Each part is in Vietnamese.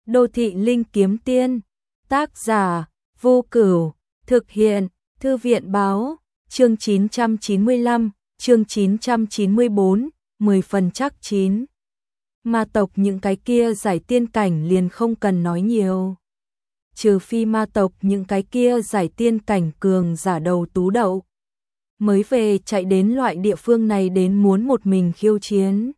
Đô thị linh kiếm tiên, tác giả, Vô Cửu, thực hiện, Thư viện báo, chương 995, chương 994, 10 phần chắc chín. Ma tộc những cái kia giải tiên cảnh liền không cần nói nhiều. Trừ phi ma tộc những cái kia giải tiên cảnh cường giả đầu tú đậu. Mới về chạy đến loại địa phương này đến muốn một mình khiêu chiến.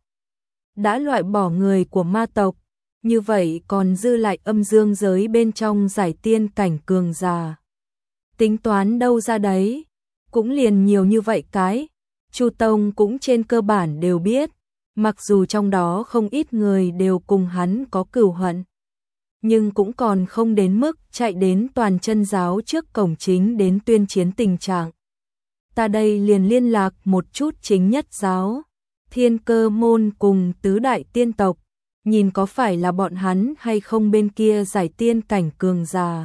Đã loại bỏ người của ma tộc, như vậy còn dư lại âm dương giới bên trong giải tiên cảnh cường giả. Tính toán đâu ra đấy, cũng liền nhiều như vậy cái, Chu Tông cũng trên cơ bản đều biết, mặc dù trong đó không ít người đều cùng hắn có cửu hận. Nhưng cũng còn không đến mức chạy đến toàn chân giáo trước cổng chính đến tuyên chiến tình trạng. Ta đây liền liên lạc một chút chính nhất giáo, Thiên Cơ môn cùng tứ đại tiên tộc, nhìn có phải là bọn hắn hay không bên kia giải tiên cảnh cường giả.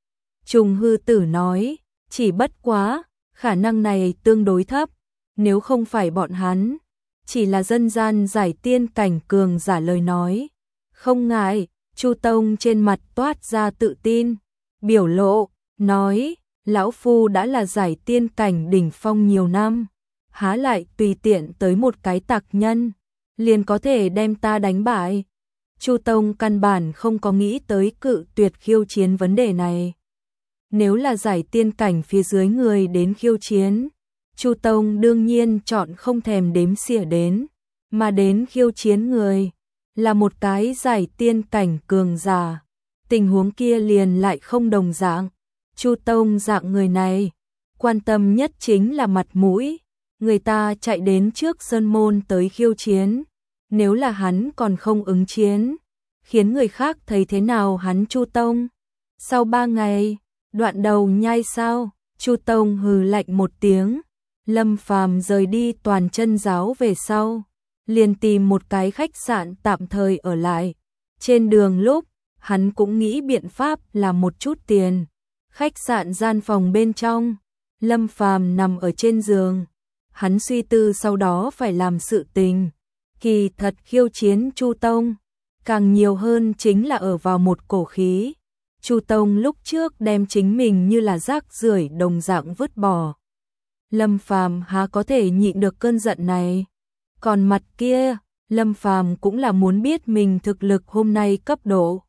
Trùng Hư Tử nói, chỉ bất quá, khả năng này tương đối thấp, nếu không phải bọn hắn, chỉ là dân gian giải tiên cảnh cường giả lời nói. Không ngại, Chu Tông trên mặt toát ra tự tin, biểu lộ, nói, lão phu đã là giải tiên cảnh đỉnh phong nhiều năm, há lại tùy tiện tới một cái tặc nhân, liền có thể đem ta đánh bại. Chu Tông căn bản không có nghĩ tới cự tuyệt khiêu chiến vấn đề này. Nếu là giải tiên cảnh phía dưới người đến khiêu chiến, Chu Tông đương nhiên chọn không thèm đếm xỉa đến, mà đến khiêu chiến người là một cái giải tiên cảnh cường giả. Tình huống kia liền lại không đồng dạng. Chu Tông dạng người này, quan tâm nhất chính là mặt mũi, người ta chạy đến trước sơn môn tới khiêu chiến, nếu là hắn còn không ứng chiến, khiến người khác thấy thế nào hắn Chu Tông. Sau 3 ngày, đoạn đầu nhai sao, Chu Tông hừ lạnh một tiếng, Lâm Phàm rời đi toàn chân giáo về sau, liền tìm một cái khách sạn tạm thời ở lại. Trên đường lúc, hắn cũng nghĩ biện pháp làm một chút tiền. Khách sạn gian phòng bên trong, Lâm Phàm nằm ở trên giường, hắn suy tư sau đó phải làm sự tình. Kỳ thật khiêu chiến Chu Tông, càng nhiều hơn chính là ở vào một cổ khí. Chu Tông lúc trước đem chính mình như là rác rưởi đồng dạng vứt bỏ. Lâm Phàm há có thể nhịn được cơn giận này. Còn mặt kia, Lâm Phàm cũng là muốn biết mình thực lực hôm nay cấp độ.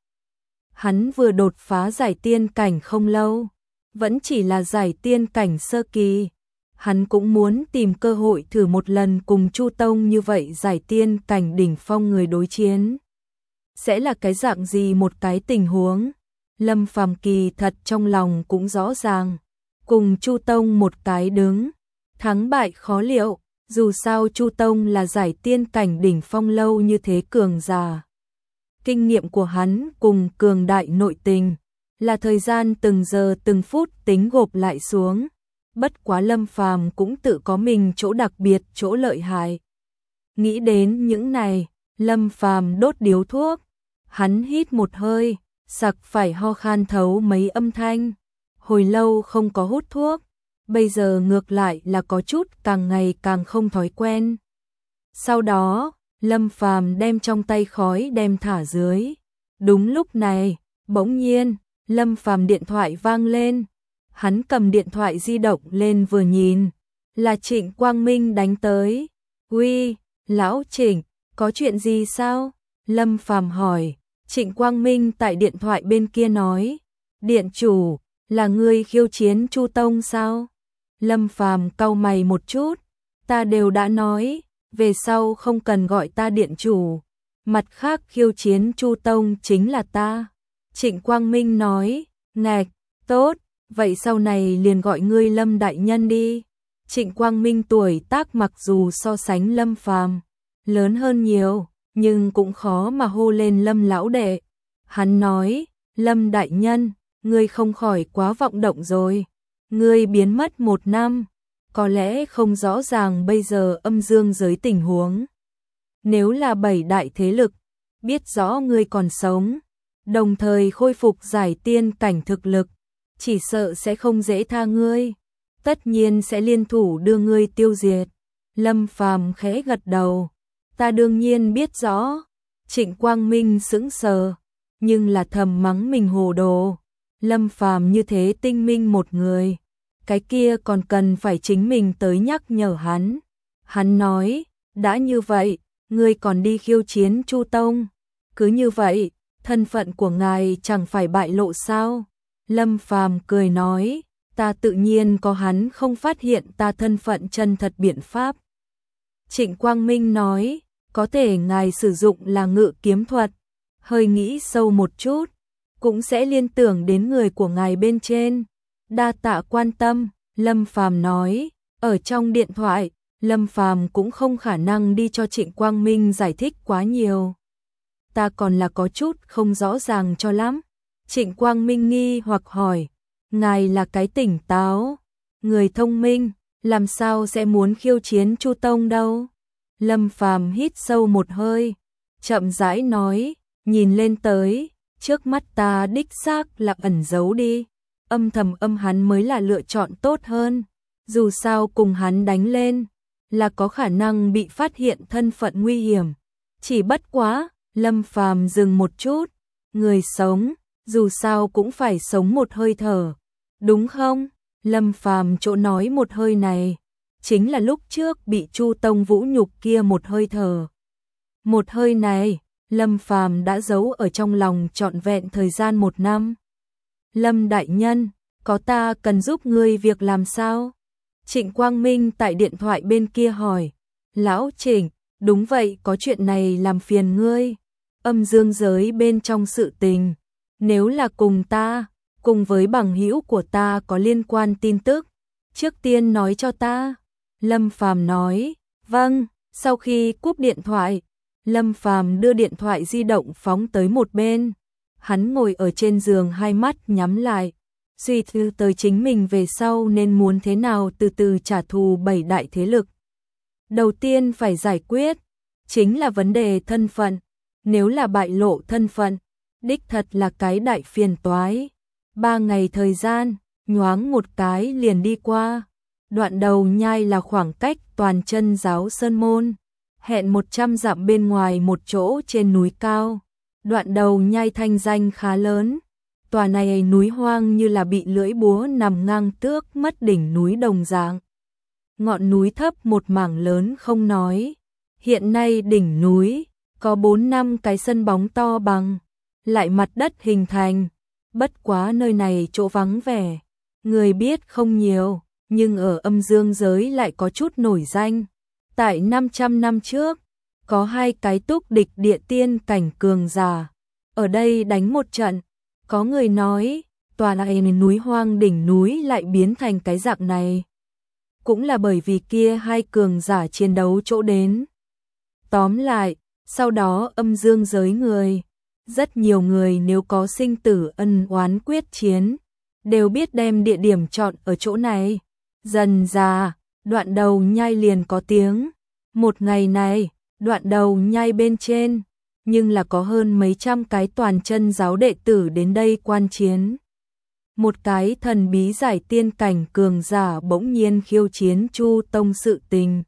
Hắn vừa đột phá giải tiên cảnh không lâu, vẫn chỉ là giải tiên cảnh sơ kỳ. Hắn cũng muốn tìm cơ hội thử một lần cùng Chu Tông như vậy giải tiên cảnh đỉnh phong người đối chiến. Sẽ là cái dạng gì một cái tình huống? Lâm Phàm kỳ thật trong lòng cũng rõ ràng. Cùng Chu Tông một cái đứng, thắng bại khó liệu, dù sao Chu Tông là giải tiên cảnh đỉnh phong lâu như thế cường giả. Kinh nghiệm của hắn cùng cường đại nội tình, là thời gian từng giờ từng phút tính gộp lại xuống. Bất quá Lâm Phàm cũng tự có mình chỗ đặc biệt, chỗ lợi hại. Nghĩ đến những này, Lâm Phàm đốt điếu thuốc, hắn hít một hơi, sặc phải ho khan thấu mấy âm thanh. Hồi lâu không có hút thuốc, bây giờ ngược lại là có chút càng ngày càng không thói quen. Sau đó, Lâm Phàm đem trong tay khói đem thả dưới. Đúng lúc này, bỗng nhiên, Lâm Phàm điện thoại vang lên. Hắn cầm điện thoại di động lên vừa nhìn, là Trịnh Quang Minh đánh tới. Uy, lão Trịnh, có chuyện gì sao? Lâm Phàm hỏi. Trịnh Quang Minh tại điện thoại bên kia nói, điện chủ, là ngươi khiêu chiến Chu Tông sao? Lâm Phàm cau mày một chút, ta đều đã nói, về sau không cần gọi ta điện chủ, mặt khác khiêu chiến Chu Tông chính là ta. Trịnh Quang Minh nói, ngạch, tốt, vậy sau này liền gọi ngươi Lâm đại nhân đi. Trịnh Quang Minh tuổi tác mặc dù so sánh Lâm Phàm lớn hơn nhiều, nhưng cũng khó mà hô lên Lâm lão đệ. Hắn nói, Lâm đại nhân, ngươi không khỏi quá vọng động rồi. Ngươi biến mất 1 năm, có lẽ không rõ ràng bây giờ âm dương giới tình huống. Nếu là 7 đại thế lực, biết rõ ngươi còn sống, đồng thời khôi phục giải tiên cảnh thực lực, chỉ sợ sẽ không dễ tha ngươi, tất nhiên sẽ liên thủ đưa ngươi tiêu diệt. Lâm Phàm khẽ gật đầu, ta đương nhiên biết rõ. Trịnh Quang Minh sững sờ, nhưng là thầm mắng mình hồ đồ. Lâm Phàm như thế tinh minh một người, cái kia còn cần phải chính mình tới nhắc nhở hắn. Hắn nói, đã như vậy, ngươi còn đi khiêu chiến Chu Tông. Cứ như vậy, thân phận của ngài chẳng phải bại lộ sao? Lâm Phàm cười nói, ta tự nhiên có hắn không phát hiện ta thân phận chân thật biện pháp. Trịnh Quang Minh nói, có thể ngài sử dụng là ngự kiếm thuật, hơi nghĩ sâu một chút, cũng sẽ liên tưởng đến người của ngài bên trên. Đa tạ quan tâm, Lâm Phàm nói, ở trong điện thoại, Lâm Phàm cũng không khả năng đi cho Trịnh Quang Minh giải thích quá nhiều. Ta còn là có chút không rõ ràng cho lắm. Trịnh Quang Minh nghi hoặc hỏi, ngài là cái tỉnh táo, người thông minh, làm sao sẽ muốn khiêu chiến Chu Tông đâu? Lâm Phàm hít sâu một hơi, chậm rãi nói, nhìn lên tới, trước mắt ta đích xác là ẩn giấu đi, âm thầm hắn mới là lựa chọn tốt hơn, dù sao cùng hắn đánh lên, là có khả năng bị phát hiện thân phận nguy hiểm. Chỉ bất quá, Lâm Phàm dừng một chút, người sống, dù sao cũng phải sống một hơi thở, đúng không? Lâm Phàm chỗ nói một hơi này, chính là lúc trước bị Chu Tông vũ nhục kia một hơi thở. Một hơi này, Lâm Phàm đã giấu ở trong lòng trọn vẹn thời gian 1 năm. Lâm đại nhân, có ta cần giúp ngươi việc làm sao? Trịnh Quang Minh tại điện thoại bên kia hỏi. Lão Trịnh, đúng vậy, có chuyện này làm phiền ngươi. Âm dương giới bên trong sự tình, nếu là cùng ta, cùng với bằng hữu của ta có liên quan tin tức, trước tiên nói cho ta. Lâm Phàm nói, vâng. Sau khi cúp điện thoại, Lâm Phàm đưa điện thoại di động phóng tới một bên. Hắn ngồi ở trên giường hai mắt nhắm lại, suy tư tới chính mình về sau nên muốn thế nào từ từ trả thù 7 đại thế lực. Đầu tiên phải giải quyết, chính là vấn đề thân phận. Nếu là bại lộ thân phận, đích thật là cái đại phiền toái. 3 ngày thời gian, nhoáng một cái liền đi qua. Đoạn đầu nhai là khoảng cách toàn chân giáo Sơn Môn, hẹn 100 dặm bên ngoài một chỗ trên núi cao. Đoạn đầu nhai thanh danh khá lớn. Tòa này núi hoang như là bị lưỡi búa nằm ngang tước mất đỉnh núi đồng dạng. Ngọn núi thấp một mảng lớn không nói. Hiện nay đỉnh núi có 4-5 cái sân bóng to bằng, lại mặt đất hình thành. Bất quá nơi này chỗ vắng vẻ, người biết không nhiều, nhưng ở âm dương giới lại có chút nổi danh. Tại 500 năm trước, có 2 cái túc địch địa tiên cảnh cường giả ở đây đánh một trận. Có người nói, tòa này núi hoang đỉnh núi lại biến thành cái dạng này, cũng là bởi vì kia 2 cường giả chiến đấu chỗ đến. Tóm lại, sau đó âm dương giới người, rất nhiều người nếu có sinh tử ân oán quyết chiến, đều biết đem địa điểm chọn ở chỗ này. Dần dà, đoạn đầu nhai liền có tiếng. Một ngày này, đoạn đầu nhai bên trên, nhưng là có hơn mấy trăm cái toàn chân giáo đệ tử đến đây quan chiến. Một cái thần bí giải tiên cảnh cường giả bỗng nhiên khiêu chiến Chu Tông sự tình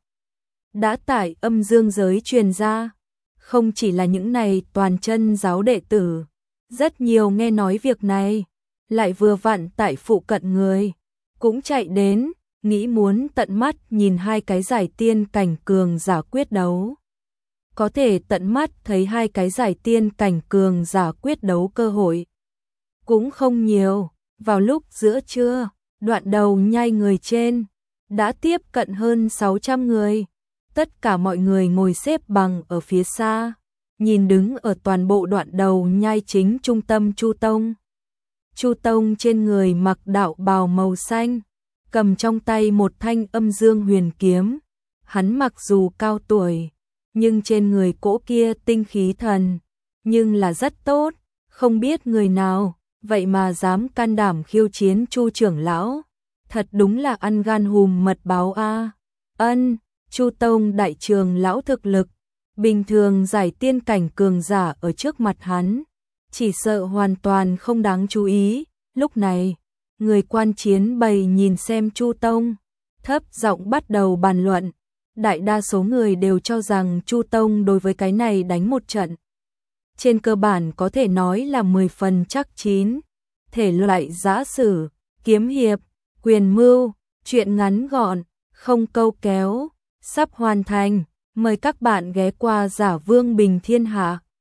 đã tại âm dương giới truyền ra. Không chỉ là những này toàn chân giáo đệ tử, rất nhiều nghe nói việc này, lại vừa vặn tại phụ cận người, cũng chạy đến, nghĩ muốn tận mắt nhìn 2 cái giải tiên cảnh cường giả quyết đấu. Có thể tận mắt thấy 2 cái giải tiên cảnh cường giả quyết đấu cơ hội cũng không nhiều. Vào lúc giữa trưa, đoạn đầu nhai người trên đã tiếp cận hơn 600 người. Tất cả mọi người ngồi xếp bằng ở phía xa, nhìn đứng ở toàn bộ đoạn đầu nhai chính trung tâm Chu Tông. Chu Tông trên người mặc đạo bào màu xanh, cầm trong tay một thanh âm dương huyền kiếm. Hắn mặc dù cao tuổi, nhưng trên người cỗ kia tinh khí thần, nhưng là rất tốt, không biết người nào, vậy mà dám can đảm khiêu chiến Chu trưởng lão. Thật đúng là ăn gan hùm mật báo a. Ân, Chu Tông đại trường lão thực lực, bình thường giải tiên cảnh cường giả ở trước mặt hắn, chỉ sợ hoàn toàn không đáng chú ý. Lúc này, người quan chiến bầy nhìn xem Chu Tông, thấp giọng bắt đầu bàn luận. Đại đa số người đều cho rằng Chu Tông đối với cái này đánh một trận trên cơ bản có thể nói là 10 phần chắc chín. Thể loại giã sử, kiếm hiệp, quyền mưu, truyện ngắn gọn, không câu kéo, sắp hoàn thành. Mời các bạn ghé qua Giả Vương Bình Thiên Hạ.